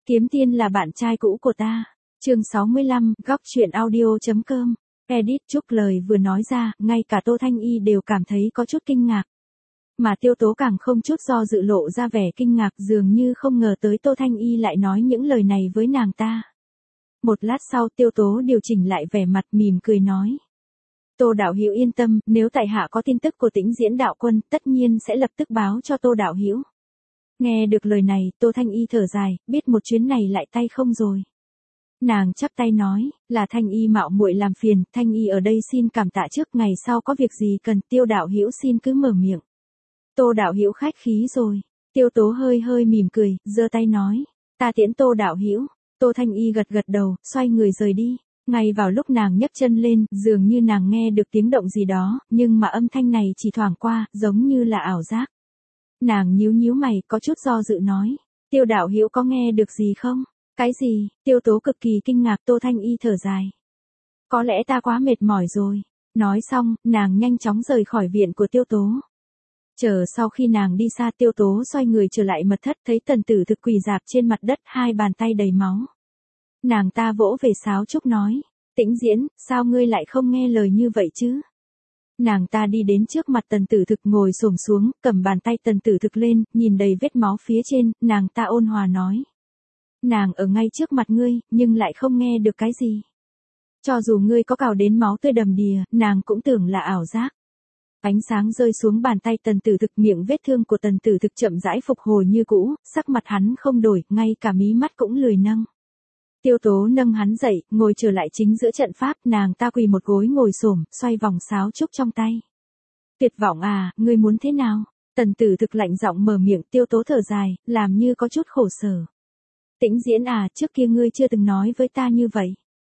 Kiếm Tiên là bạn trai cũ của ta. Chương 65, góc truyện audio.com. Edit. Chúc lời vừa nói ra, ngay cả Tô Thanh Y đều cảm thấy có chút kinh ngạc. Mà Tiêu Tố càng không chút do dự lộ ra vẻ kinh ngạc, dường như không ngờ tới Tô Thanh Y lại nói những lời này với nàng ta. Một lát sau Tiêu Tố điều chỉnh lại vẻ mặt, mỉm cười nói. Tô đạo hữu yên tâm, nếu tại hạ có tin tức của Tĩnh Diễn đạo quân, tất nhiên sẽ lập tức báo cho Tô đạo hữu. Nghe được lời này, Tô Thanh Y thở dài, biết một chuyến này lại tay không rồi. Nàng chắp tay nói, là Thanh Y mạo muội làm phiền, Thanh Y ở đây xin cảm tạ trước, ngày sau có việc gì cần Tiêu đạo hữu xin cứ mở miệng. Tô đạo hữu khách khí rồi. Tiêu Tố hơi hơi mỉm cười, giơ tay nói, ta tiễn Tô đạo hữu. Tô Thanh Y gật gật đầu, xoay người rời đi. Ngay vào lúc nàng nhấc chân lên, dường như nàng nghe được tiếng động gì đó, nhưng mà âm thanh này chỉ thoảng qua, giống như là ảo giác. Nàng nhíu nhíu mày, có chút do dự nói, Tiêu đạo hữu có nghe được gì không? Cái gì? Tiêu Tố cực kỳ kinh ngạc. Tô Thanh Y thở dài. Có lẽ ta quá mệt mỏi rồi. Nói xong, nàng nhanh chóng rời khỏi viện của Tiêu Tố. Chờ sau khi nàng đi xa, Tiêu Tố xoay người trở lại mật thất, thấy Tần Tử Thực quỳ rạp trên mặt đất, hai bàn tay đầy máu. Nàng ta vỗ về sáo trúc nói, Tĩnh Diễn, sao ngươi lại không nghe lời như vậy chứ? Nàng ta đi đến trước mặt Tần Tử Thực, ngồi xổm xuống, cầm bàn tay Tần Tử Thực lên, nhìn đầy vết máu phía trên, nàng ta ôn hòa nói. Nàng ở ngay trước mặt ngươi, nhưng lại không nghe được cái gì. Cho dù ngươi có cào đến máu tươi đầm đìa, nàng cũng tưởng là ảo giác. Ánh sáng rơi xuống bàn tay Tần Tử Thực, miệng vết thương của Tần Tử Thực chậm rãi phục hồi như cũ, sắc mặt hắn không đổi, ngay cả mí mắt cũng lười nâng. Tiêu Tố nâng hắn dậy, ngồi trở lại chính giữa trận pháp, nàng ta quỳ một gối ngồi xổm, xoay vòng sáo trúc trong tay. Tuyệt vọng à, ngươi muốn thế nào? Tần Tử Thực lạnh giọng mở miệng. Tiêu Tố thở dài, làm như có chút khổ sở. Tĩnh Diễn à, trước kia ngươi chưa từng nói với ta như vậy.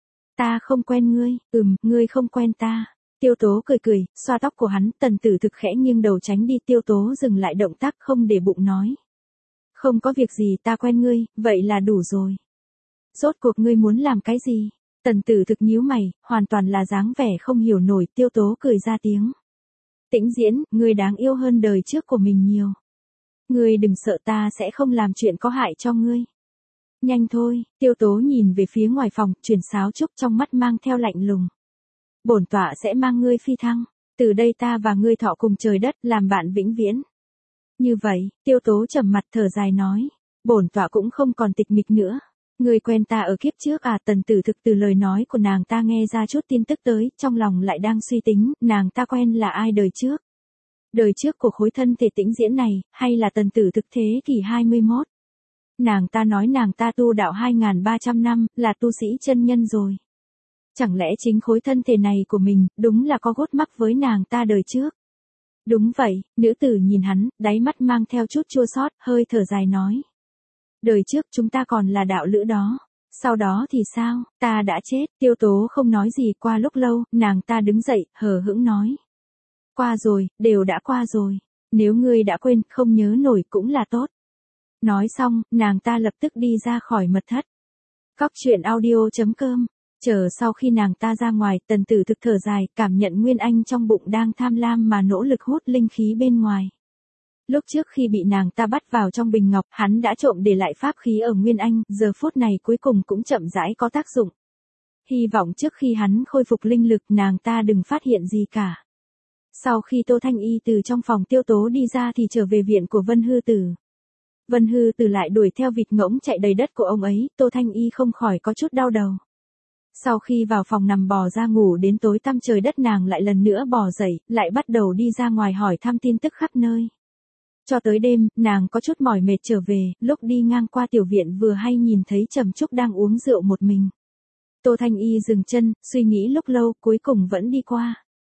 Ta không quen ngươi. Ngươi không quen ta. Tiêu Tố cười cười, xoa tóc của hắn. Tần Tử Thực khẽ nghiêng đầu tránh đi. Tiêu Tố dừng lại động tác, không để bụng nói. Không có việc gì, ta quen ngươi, vậy là đủ rồi. Rốt cuộc ngươi muốn làm cái gì? Tần Tử Thực nhíu mày, hoàn toàn là dáng vẻ không hiểu nổi. Tiêu Tố cười ra tiếng. Tĩnh Diễn, ngươi đáng yêu hơn đời trước của mình nhiều. Ngươi đừng sợ, ta sẽ không làm chuyện có hại cho ngươi. Nhanh thôi. Tiêu Tố nhìn về phía ngoài phòng, chuyển sáo trúc, trong mắt mang theo lạnh lùng. Bổn tọa sẽ mang ngươi phi thăng. Từ đây ta và ngươi thọ cùng trời đất, làm bạn vĩnh viễn. Như vậy, Tiêu Tố trầm mặt thở dài nói. Bổn tọa cũng không còn tịch mịch nữa. Ngươi quen ta ở kiếp trước à? Tần Tử Thực từ lời nói của nàng ta nghe ra chút tin tức tới, trong lòng lại đang suy tính, nàng ta quen là ai đời trước? Đời trước của khối thân thể Tĩnh Diễn này, hay là Tần Tử Thực thế kỷ 21? Nàng ta nói nàng ta tu đạo 2.300 năm, là tu sĩ chân nhân rồi. Chẳng lẽ chính khối thân thể này của mình, đúng là có gút mắc với nàng ta đời trước? Đúng vậy. Nữ tử nhìn hắn, đáy mắt mang theo chút chua xót, hơi thở dài nói. Đời trước chúng ta còn là đạo lữ đó. Sau đó thì sao? Ta đã chết. Tiêu Tố không nói gì. Qua lúc lâu, nàng ta đứng dậy, hờ hững nói. Qua rồi, đều đã qua rồi. Nếu ngươi đã quên, không nhớ nổi cũng là tốt. Nói xong, nàng ta lập tức đi ra khỏi mật thất. Góc truyện audio.com. Chờ sau khi nàng ta ra ngoài, Tần Tử Thực thở dài, cảm nhận Nguyên Anh trong bụng đang tham lam mà nỗ lực hút linh khí bên ngoài. Lúc trước khi bị nàng ta bắt vào trong bình ngọc, hắn đã trộm để lại pháp khí ở Nguyên Anh, giờ phút này cuối cùng cũng chậm rãi có tác dụng. Hy vọng trước khi hắn khôi phục linh lực, nàng ta đừng phát hiện gì cả. Sau khi Tô Thanh Y từ trong phòng Tiêu Tố đi ra thì trở về viện của Vân Hư Tử. Vân Hư Tử lại đuổi theo vịt ngỗng chạy đầy đất của ông ấy, Tô Thanh Y không khỏi có chút đau đầu. Sau khi vào phòng nằm bò ra ngủ đến tối tăm trời đất, nàng lại lần nữa bò dậy, lại bắt đầu đi ra ngoài hỏi thăm tin tức khắp nơi. Cho tới đêm, nàng có chút mỏi mệt trở về, lúc đi ngang qua tiểu viện vừa hay nhìn thấy Trầm Trúc đang uống rượu một mình. Tô Thanh Y dừng chân, suy nghĩ lúc lâu, cuối cùng vẫn đi qua.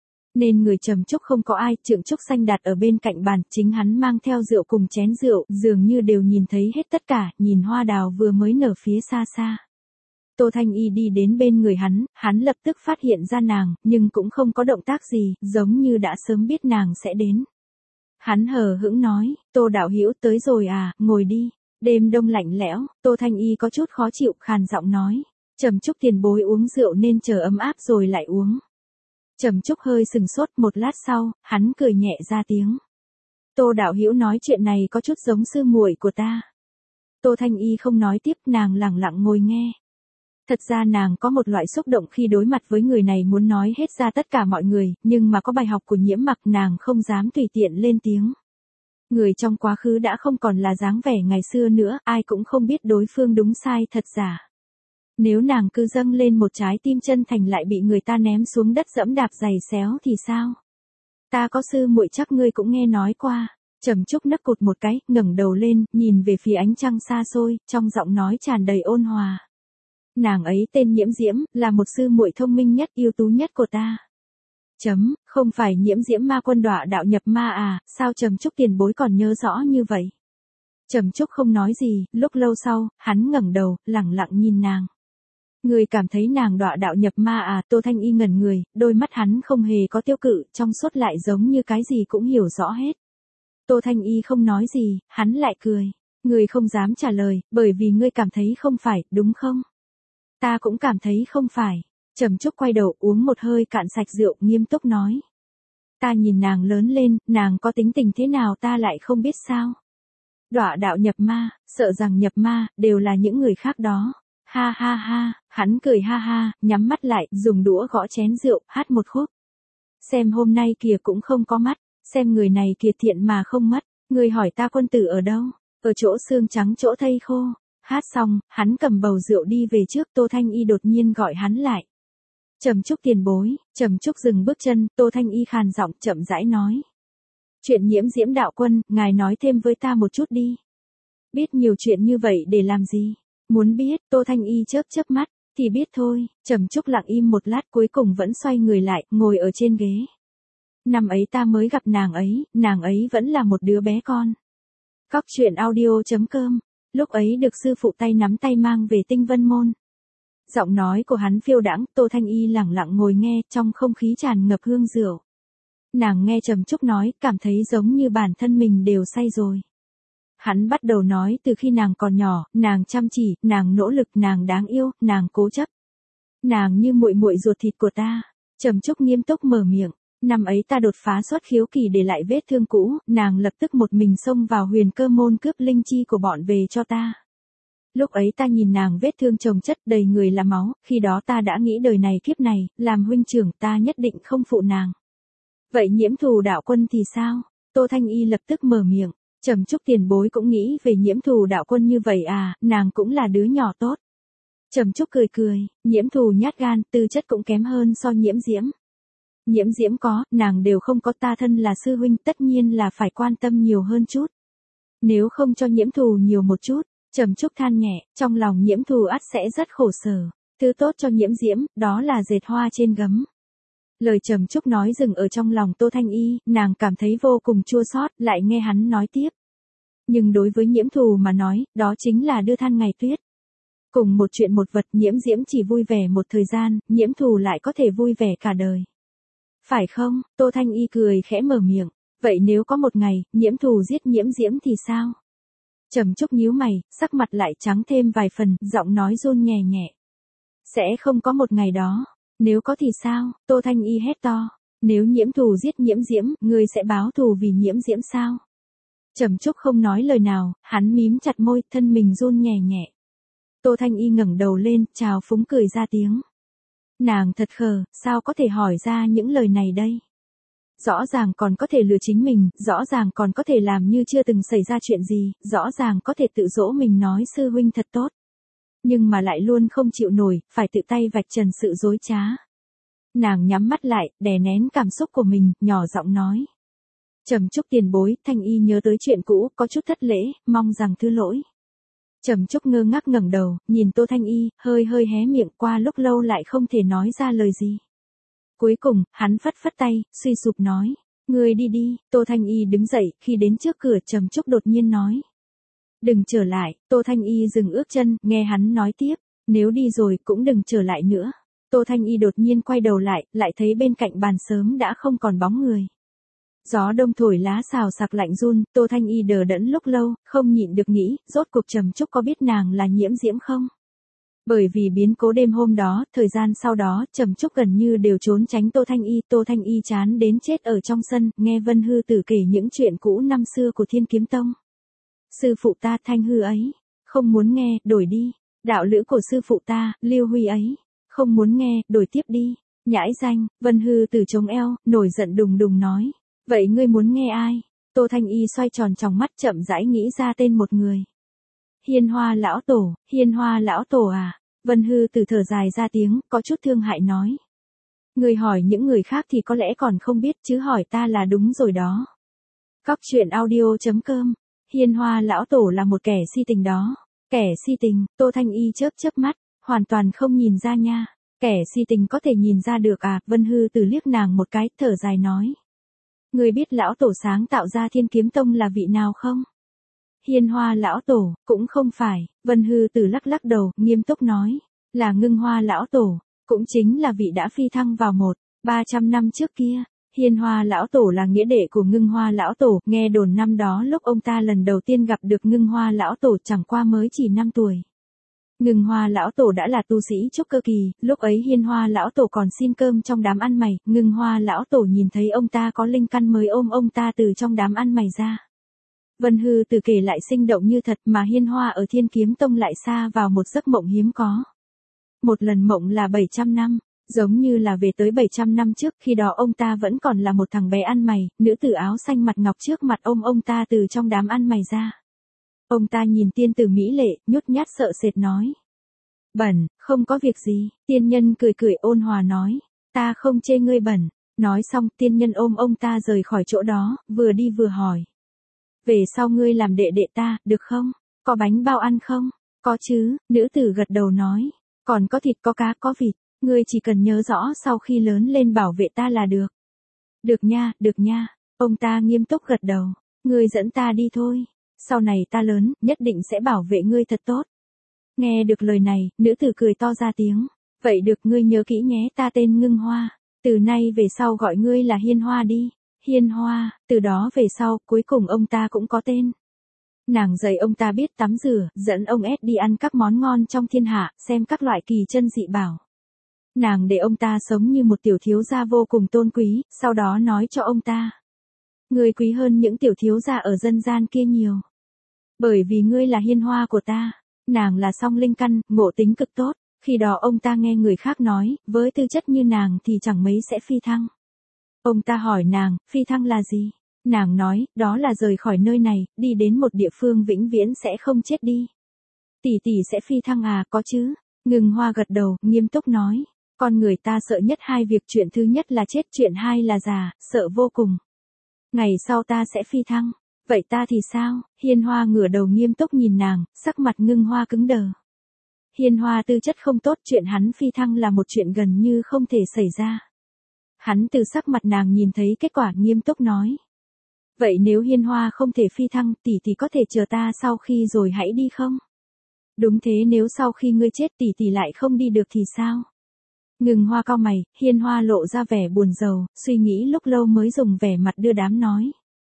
Nên người Trầm Trúc không có ai, Trượng Trúc Xanh đặt ở bên cạnh bàn, chính hắn mang theo rượu cùng chén rượu, dường như đều nhìn thấy hết tất cả, nhìn hoa đào vừa mới nở phía xa xa. Tô Thanh Y đi đến bên người hắn lập tức phát hiện ra nàng, nhưng cũng không có động tác gì, giống như đã sớm biết nàng sẽ đến. Hắn hờ hững nói, Tô đạo hữu tới rồi à, ngồi đi. Đêm đông lạnh lẽo, Tô Thanh Y có chút khó chịu, khàn giọng nói. Trầm Trúc tiền bối uống rượu nên chờ ấm áp rồi lại uống. Trầm Trúc hơi sừng sốt, một lát sau, hắn cười nhẹ ra tiếng. Tô đạo hữu nói chuyện này có chút giống sư muội của ta. Tô Thanh Y không nói tiếp, nàng lẳng lặng ngồi nghe. Thật ra nàng có một loại xúc động khi đối mặt với người này muốn nói hết ra tất cả mọi người, nhưng mà có bài học của Nhiễm Mặc nàng không dám tùy tiện lên tiếng. Người trong quá khứ đã không còn là dáng vẻ ngày xưa nữa, ai cũng không biết đối phương đúng sai thật giả. Nếu nàng cứ dâng lên một trái tim chân thành lại bị người ta ném xuống đất dẫm đạp giày xéo thì sao? Ta có sư muội chắc ngươi cũng nghe nói qua. Trầm Trúc nấc cụt một cái, ngẩng đầu lên, nhìn về phía ánh trăng xa xôi, trong giọng nói tràn đầy ôn hòa. Nàng ấy tên Nhiễm Diễm, là một sư muội thông minh nhất, ưu tú nhất của ta. Không phải Nhiễm Diễm ma quân đọa đạo nhập ma à, sao Trầm Trúc tiền bối còn nhớ rõ như vậy? Trầm Trúc không nói gì, lúc lâu sau, hắn ngẩng đầu, lẳng lặng nhìn nàng. Người cảm thấy nàng đọa đạo nhập ma à? Tô Thanh Y ngẩn người, đôi mắt hắn không hề có tiêu cự, trong suốt lại giống như cái gì cũng hiểu rõ hết. Tô Thanh Y không nói gì, hắn lại cười. Người không dám trả lời, bởi vì ngươi cảm thấy không phải, đúng không? Ta cũng cảm thấy không phải. Trầm Trúc quay đầu uống một hơi cạn sạch rượu, nghiêm túc nói. Ta nhìn nàng lớn lên, nàng có tính tình thế nào ta lại không biết sao? Đọa đạo nhập ma, sợ rằng nhập ma, đều là những người khác đó. Ha ha ha, hắn cười ha ha, nhắm mắt lại, dùng đũa gõ chén rượu, hát một khúc. Xem hôm nay kìa cũng không có mắt, xem người này kìa thiện mà không mất, người hỏi ta quân tử ở đâu? Ở chỗ xương trắng chỗ thây khô. Hát xong, hắn cầm bầu rượu đi về trước. Tô Thanh Y đột nhiên gọi hắn lại. Trầm Trúc tiền bối. Trầm Trúc dừng bước chân, Tô Thanh Y khàn giọng chậm rãi nói. Chuyện Nhiễm Diễm đạo quân, ngài nói thêm với ta một chút đi. Biết nhiều chuyện như vậy để làm gì? Muốn biết? Tô Thanh Y chớp chớp mắt, thì biết thôi. Trầm Trúc lặng im một lát cuối cùng vẫn xoay người lại, ngồi ở trên ghế. Năm ấy ta mới gặp nàng ấy vẫn là một đứa bé con. Góc truyện audio.com. Lúc ấy được sư phụ tay nắm tay mang về Tinh Vân Môn. Giọng nói của hắn phiêu đãng, Tô Thanh Y lẳng lặng ngồi nghe, trong không khí tràn ngập hương rượu. Nàng nghe Trầm Trúc nói, cảm thấy giống như bản thân mình đều say rồi. Hắn bắt đầu nói từ khi nàng còn nhỏ, nàng chăm chỉ, nàng nỗ lực, nàng đáng yêu, nàng cố chấp. Nàng như muội muội ruột thịt của ta. Trầm Trúc nghiêm túc mở miệng. Năm ấy ta đột phá xuất khiếu kỳ để lại vết thương cũ, nàng lập tức một mình xông vào Huyền Cơ môn cướp linh chi của bọn về cho ta. Lúc ấy ta nhìn nàng vết thương chồng chất đầy người là máu, khi đó ta đã nghĩ đời này kiếp này, làm huynh trưởng ta nhất định không phụ nàng. Vậy Nhiễm Thù đạo quân thì sao? Tô Thanh Y lập tức mở miệng. Trầm Trúc tiền bối cũng nghĩ về Nhiễm Thù đạo quân như vậy à, nàng cũng là đứa nhỏ tốt. Trầm Trúc cười cười, Nhiễm Thù nhát gan, tư chất cũng kém hơn so Nhiễm Diễm. Nhiễm Diễm có, nàng đều không có, ta thân là sư huynh tất nhiên là phải quan tâm nhiều hơn chút. Nếu không cho Nhiễm Thù nhiều một chút, Trầm Trúc than nhẹ, trong lòng Nhiễm Thù ắt sẽ rất khổ sở. Thứ tốt cho Nhiễm Diễm, đó là dệt hoa trên gấm. Lời Trầm Trúc nói dừng ở trong lòng Tô Thanh Y, nàng cảm thấy vô cùng chua xót, lại nghe hắn nói tiếp. Nhưng đối với Nhiễm Thù mà nói, đó chính là đưa than ngày tuyết. Cùng một chuyện một vật, Nhiễm Diễm chỉ vui vẻ một thời gian, Nhiễm Thù lại có thể vui vẻ cả đời. Phải không? Tô Thanh Y cười khẽ mở miệng. Vậy nếu có một ngày, Nhiễm Thù giết Nhiễm Diễm thì sao? Trầm Trúc nhíu mày, sắc mặt lại trắng thêm vài phần, giọng nói run nhẹ nhẹ. Sẽ không có một ngày đó. Nếu có thì sao? Tô Thanh Y hét to. Nếu Nhiễm Thù giết Nhiễm Diễm, ngươi sẽ báo thù vì Nhiễm Diễm sao? Trầm Trúc không nói lời nào, hắn mím chặt môi, thân mình run nhẹ nhẹ. Tô Thanh Y ngẩng đầu lên, trào phúng cười ra tiếng. Nàng thật khờ, sao có thể hỏi ra những lời này đây? Rõ ràng còn có thể lừa chính mình, rõ ràng còn có thể làm như chưa từng xảy ra chuyện gì, rõ ràng có thể tự dỗ mình nói sư huynh thật tốt. Nhưng mà lại luôn không chịu nổi, phải tự tay vạch trần sự dối trá. Nàng nhắm mắt lại, đè nén cảm xúc của mình, nhỏ giọng nói. Trầm Trúc tiền bối, Thanh Y nhớ tới chuyện cũ, có chút thất lễ, mong rằng thứ lỗi. Trầm Trúc ngơ ngác ngẩng đầu, nhìn Tô Thanh Y, hơi hé miệng, qua lúc lâu lại không thể nói ra lời gì. Cuối cùng, hắn phất phất tay, suy sụp nói, ngươi đi đi. Tô Thanh Y đứng dậy, khi đến trước cửa Trầm Trúc đột nhiên nói. Đừng trở lại. Tô Thanh Y dừng ước chân, nghe hắn nói tiếp, nếu đi rồi cũng đừng trở lại nữa. Tô Thanh Y đột nhiên quay đầu lại thấy bên cạnh bàn sớm đã không còn bóng người. Gió đông thổi lá xào xạc lạnh run, Tô Thanh Y đờ đẫn lúc lâu, không nhịn được nghĩ, rốt cuộc Trầm Trúc có biết nàng là Nhiễm Diễm không? Bởi vì biến cố đêm hôm đó, thời gian sau đó, Trầm Trúc gần như đều trốn tránh Tô Thanh Y chán đến chết ở trong sân, nghe Vân Hư Tử kể những chuyện cũ năm xưa của Thiên Kiếm Tông. Sư phụ ta Thanh Hư ấy, Không muốn nghe, đổi đi. Đạo lữ của sư phụ ta, Lưu Huy ấy. Không muốn nghe, đổi tiếp đi. Nhãi danh, Vân Hư Tử chống eo, nổi giận đùng đùng nói. Vậy ngươi muốn nghe ai? Tô Thanh Y xoay tròn tròng mắt chậm rãi nghĩ ra tên một người. Hiên Hoa lão tổ, Hiên Hoa lão tổ à? Vân Hư Tử thở dài ra tiếng, có chút thương hại nói. Người hỏi những người khác thì có lẽ còn không biết chứ hỏi ta là đúng rồi đó. Góc truyện audio.com. Hiên Hoa lão tổ là một kẻ si tình đó. Kẻ si tình, Tô Thanh Y chớp chớp mắt, hoàn toàn không nhìn ra nha. Kẻ si tình có thể nhìn ra được à? Vân Hư Tử liếc nàng một cái, thở dài nói. Người biết lão tổ sáng tạo ra Thiên Kiếm Tông là vị nào không? Hiên Hoa lão tổ, cũng không phải. Vân Hư Tử lắc lắc đầu, nghiêm túc nói. Là Ngưng Hoa lão tổ, cũng chính là vị đã phi thăng vào 300 năm trước kia. Hiên Hoa lão tổ là nghĩa đệ của Ngưng Hoa lão tổ, nghe đồn năm đó lúc ông ta lần đầu tiên gặp được Ngưng Hoa lão tổ chẳng qua mới chỉ 5 tuổi. Ngưng Hoa lão tổ đã là tu sĩ trúc cơ kỳ, lúc ấy Hiên Hoa lão tổ còn xin cơm trong đám ăn mày, Ngưng Hoa lão tổ nhìn thấy ông ta có linh căn mới ôm ông ta từ trong đám ăn mày ra. Vân Hư Tử kể lại sinh động như thật mà Hiên Hoa ở Thiên Kiếm Tông lại xa vào một giấc mộng hiếm có. Một lần mộng là 700 năm, giống như là về tới 700 năm trước, khi đó ông ta vẫn còn là một thằng bé ăn mày, nữ tử áo xanh mặt ngọc trước mặt ông ta từ trong đám ăn mày ra. Ông ta nhìn tiên tử mỹ lệ, nhút nhát sợ sệt nói. Bẩn, không có việc gì, tiên nhân cười cười ôn hòa nói. Ta không chê ngươi bẩn. Nói xong tiên nhân ôm ông ta rời khỏi chỗ đó, vừa đi vừa hỏi. Về sau ngươi làm đệ đệ ta, được không? Có bánh bao ăn không? Có chứ, nữ tử gật đầu nói. Còn có thịt có cá có vịt, ngươi chỉ cần nhớ rõ sau khi lớn lên bảo vệ ta là được. Được nha, ông ta nghiêm túc gật đầu. Ngươi dẫn ta đi thôi. Sau này ta lớn, nhất định sẽ bảo vệ ngươi thật tốt. Nghe được lời này, nữ tử cười to ra tiếng. Vậy được, ngươi nhớ kỹ nhé, ta tên Ngưng Hoa. Từ nay về sau gọi ngươi là Hiên Hoa đi. Hiên Hoa, từ đó về sau, cuối cùng ông ta cũng có tên. Nàng dạy ông ta biết tắm rửa, dẫn ông ép đi ăn các món ngon trong thiên hạ, xem các loại kỳ chân dị bảo. Nàng để ông ta sống như một tiểu thiếu gia vô cùng tôn quý, sau đó nói cho ông ta. Ngươi quý hơn những tiểu thiếu gia ở dân gian kia nhiều. Bởi vì ngươi là Hiên Hoa của ta. Nàng là song linh căn, ngộ tính cực tốt. Khi đó ông ta nghe người khác nói, với tư chất như nàng thì chẳng mấy sẽ phi thăng. Ông ta hỏi nàng, phi thăng là gì? Nàng nói, đó là rời khỏi nơi này, đi đến một địa phương vĩnh viễn sẽ không chết đi. Tỷ tỷ sẽ phi thăng à? Có chứ. Ngưng Hoa gật đầu, nghiêm túc nói. Con người ta sợ nhất hai việc, chuyện thứ nhất là chết, chuyện hai là già, sợ vô cùng. Ngày sau ta sẽ phi thăng. Vậy ta thì sao? Hiên Hoa ngửa đầu nghiêm túc nhìn nàng, sắc mặt Ngưng Hoa cứng đờ. Hiên Hoa tư chất không tốt, chuyện hắn phi thăng là một chuyện gần như không thể xảy ra. Hắn từ sắc mặt nàng nhìn thấy kết quả, nghiêm túc nói. Vậy nếu Hiên Hoa không thể phi thăng, tỷ tỷ có thể chờ ta sau khi rồi hãy đi không? Đúng thế, nếu sau khi ngươi chết tỷ tỷ lại không đi được thì sao? Ngưng Hoa cau mày, Hiên Hoa lộ ra vẻ buồn rầu, suy nghĩ lúc lâu mới dùng vẻ mặt đưa đám nói.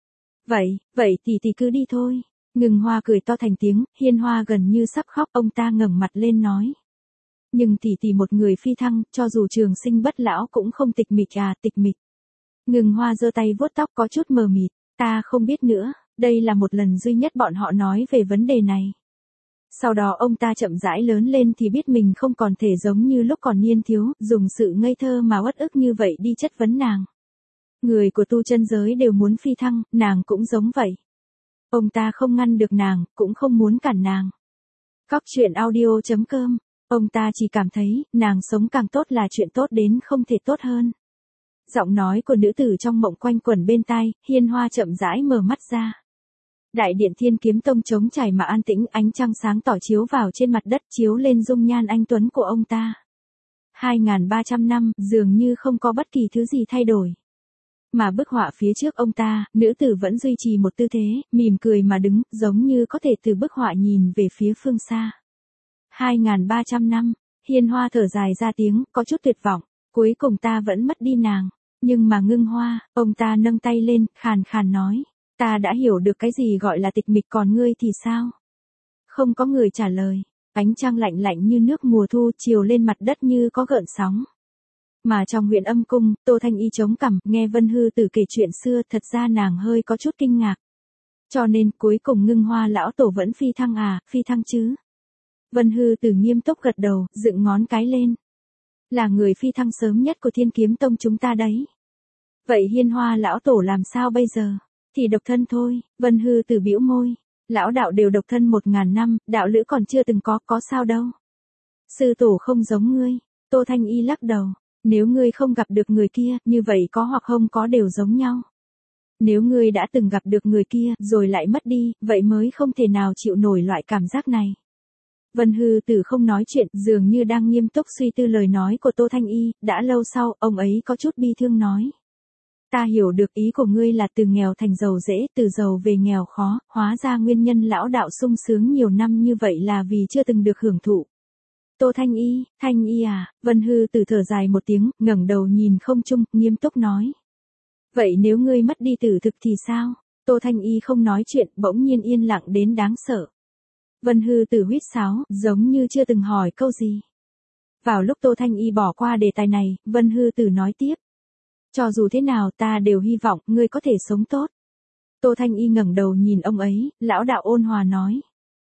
Vậy tỷ tỷ cứ đi thôi. Ngưng Hoa cười to thành tiếng, Hiên Hoa gần như sắp khóc, ông ta ngẩng mặt lên nói. Nhưng tỷ tỷ một người phi thăng, cho dù trường sinh bất lão cũng không tịch mịch à? Tịch mịch. Ngưng Hoa giơ tay vuốt tóc có chút mờ mịt, ta không biết nữa, đây là một lần duy nhất bọn họ nói về vấn đề này. Sau đó ông ta chậm rãi lớn lên thì biết mình không còn thể giống như lúc còn niên thiếu, dùng sự ngây thơ mà uất ức như vậy đi chất vấn nàng. Người của tu chân giới đều muốn phi thăng, nàng cũng giống vậy. Ông ta không ngăn được nàng, cũng không muốn cản nàng. Góc truyện audio.com. Ông ta chỉ cảm thấy, nàng sống càng tốt là chuyện tốt đến không thể tốt hơn. Giọng nói của nữ tử trong mộng quanh quẩn bên tai, Hiên Hoa chậm rãi mở mắt ra. Đại điện Thiên Kiếm Tông trống trải mà an tĩnh, ánh trăng sáng tỏ chiếu vào trên mặt đất, chiếu lên dung nhan anh tuấn của ông ta. 2300 năm, dường như không có bất kỳ thứ gì thay đổi. Mà bức họa phía trước ông ta, nữ tử vẫn duy trì một tư thế, mỉm cười mà đứng, giống như có thể từ bức họa nhìn về phía phương xa. 2300 năm, Hiên Hoa thở dài ra tiếng, có chút tuyệt vọng, cuối cùng ta vẫn mất đi nàng. Nhưng mà Ngưng Hoa, ông ta nâng tay lên, khàn khàn nói. Ta đã hiểu được cái gì gọi là tịch mịch, còn ngươi thì sao? Không có người trả lời. Ánh trăng lạnh lạnh như nước mùa thu chiều lên mặt đất như có gợn sóng. Mà trong Huyền Âm Cung, Tô Thanh Y chống cằm, nghe Vân Hư Tử kể chuyện xưa, thật ra nàng hơi có chút kinh ngạc. Cho nên cuối cùng Ngưng Hoa lão tổ vẫn phi thăng à, phi thăng chứ. Vân Hư Tử nghiêm túc gật đầu, dựng ngón cái lên. Là người phi thăng sớm nhất của Thiên Kiếm Tông chúng ta đấy. Vậy Hiên Hoa lão tổ làm sao bây giờ? Thì độc thân thôi, Vân Hư Tử bĩu môi. Lão đạo đều độc thân 1000 năm, đạo lữ còn chưa từng có sao đâu. Sư tổ không giống ngươi. Tô Thanh Y lắc đầu. Nếu ngươi không gặp được người kia, như vậy có hoặc không có đều giống nhau. Nếu ngươi đã từng gặp được người kia, rồi lại mất đi, vậy mới không thể nào chịu nổi loại cảm giác này. Vân Hư Tử không nói chuyện, dường như đang nghiêm túc suy tư lời nói của Tô Thanh Y, đã lâu sau, ông ấy có chút bi thương nói. Ta hiểu được ý của ngươi là từ nghèo thành giàu dễ, từ giàu về nghèo khó, hóa ra nguyên nhân lão đạo sung sướng nhiều năm như vậy là vì chưa từng được hưởng thụ. Tô Thanh Y à, Vân Hư Tử thở dài một tiếng, ngẩng đầu nhìn không trung, nghiêm túc nói. Vậy nếu ngươi mất đi tử thực thì sao? Tô Thanh Y không nói chuyện, bỗng nhiên yên lặng đến đáng sợ. Vân Hư Tử huýt sáo, giống như chưa từng hỏi câu gì. Vào lúc Tô Thanh Y bỏ qua đề tài này, Vân Hư Tử nói tiếp. Cho dù thế nào ta đều hy vọng ngươi có thể sống tốt. Tô Thanh Y ngẩng đầu nhìn ông ấy, lão đạo ôn hòa nói.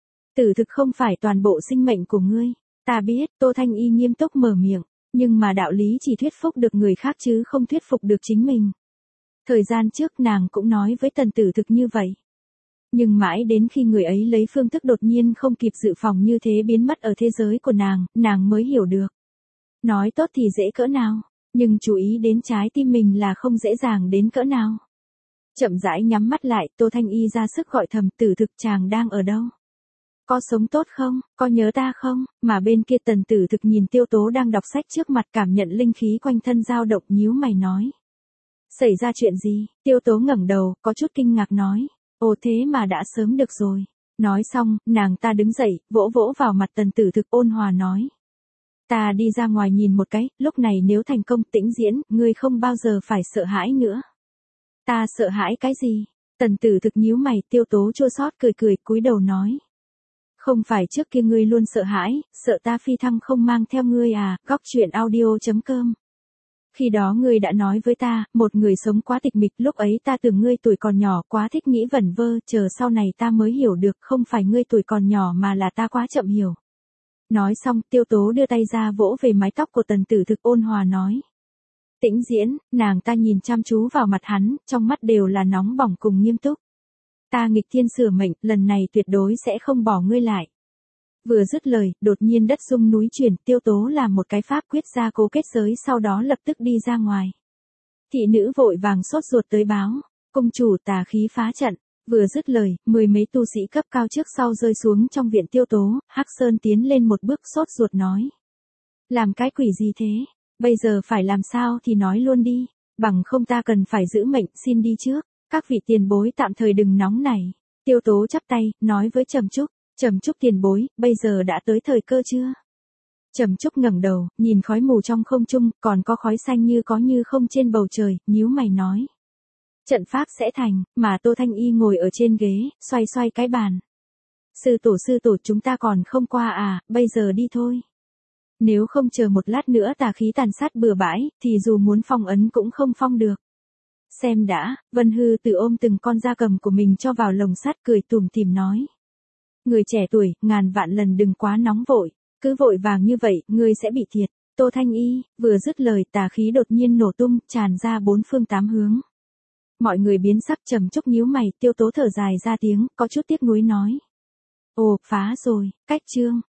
Tử thực không phải toàn bộ sinh mệnh của ngươi. Ta biết, Tô Thanh Y nghiêm túc mở miệng, nhưng mà đạo lý chỉ thuyết phục được người khác chứ không thuyết phục được chính mình. Thời gian trước nàng cũng nói với Tần Tử Thực như vậy. Nhưng mãi đến khi người ấy lấy phương thức đột nhiên không kịp dự phòng như thế biến mất ở thế giới của nàng mới hiểu được. Nói tốt thì dễ cỡ nào, nhưng chú ý đến trái tim mình là không dễ dàng đến cỡ nào. Chậm rãi nhắm mắt lại, Tô Thanh Y ra sức gọi thầm, Tử Thực chàng đang ở đâu? Có sống tốt không, có nhớ ta không? Mà bên kia Tần Tử Thực nhìn Tiêu Tố đang đọc sách trước mặt, cảm nhận linh khí quanh thân dao động, nhíu mày nói. Xảy ra chuyện gì? Tiêu Tố ngẩng đầu, có chút kinh ngạc nói. Ồ thế mà đã sớm được rồi. Nói xong, nàng ta đứng dậy, vỗ vỗ vào mặt Tần Tử Thực, ôn hòa nói. Ta đi ra ngoài nhìn một cái, lúc này nếu thành công Tĩnh Diễn, ngươi không bao giờ phải sợ hãi nữa. Ta sợ hãi cái gì? Tần Tử Thực nhíu mày, Tiêu Tố chua xót cười, cúi đầu nói. Không phải trước kia ngươi luôn sợ hãi, sợ ta phi thăng không mang theo ngươi à, góc truyện audio.com. Khi đó ngươi đã nói với ta, một người sống quá tịch mịch, lúc ấy ta tưởng ngươi tuổi còn nhỏ, quá thích nghĩ vẩn vơ, chờ sau này ta mới hiểu được, không phải ngươi tuổi còn nhỏ mà là ta quá chậm hiểu. Nói xong, Tiêu Tố đưa tay ra vỗ về mái tóc của Tần Tử Thực, ôn hòa nói. Tĩnh Diễn, nàng ta nhìn chăm chú vào mặt hắn, trong mắt đều là nóng bỏng cùng nghiêm túc. Ta nghịch thiên sửa mệnh, lần này tuyệt đối sẽ không bỏ ngươi lại. Vừa dứt lời, đột nhiên đất rung núi chuyển, Tiêu Tố làm một cái pháp quyết ra cố kết giới, sau đó lập tức đi ra ngoài. Thị nữ vội vàng sốt ruột tới báo, cung chủ tà khí phá trận. Vừa dứt lời, 10 mấy tu sĩ cấp cao trước sau rơi xuống trong viện Tiêu Tố, Hắc Sơn tiến lên một bước sốt ruột nói. Làm cái quỷ gì thế? Bây giờ phải làm sao thì nói luôn đi, bằng không ta cần phải giữ mệnh, xin đi trước. Các vị tiền bối tạm thời đừng nóng nảy. Tiêu Tố chắp tay, nói với Trầm Trúc. Trầm Trúc tiền bối, bây giờ đã tới thời cơ chưa? Trầm Trúc ngẩng đầu, nhìn khói mù trong không trung, còn có khói xanh như có như không trên bầu trời, nhíu mày nói. Trận pháp sẽ thành, mà Tô Thanh Y ngồi ở trên ghế, xoay cái bàn. Sư tổ chúng ta còn không qua à, bây giờ đi thôi. Nếu không chờ một lát nữa tà khí tàn sát bừa bãi, thì dù muốn phong ấn cũng không phong được. Xem đã, Vân Hư Tử ôm từng con gia cầm của mình cho vào lồng sắt, cười tủm tỉm nói. Người trẻ tuổi, ngàn vạn lần đừng quá nóng vội, cứ vội vàng như vậy, ngươi sẽ bị thiệt. Tô Thanh Y, vừa dứt lời tà khí đột nhiên nổ tung, tràn ra bốn phương tám hướng. Mọi người biến sắc, Trầm Trúc nhíu mày, Tiêu Tố thở dài ra tiếng, có chút tiếc nuối nói. Ồ, phá rồi, cách chương.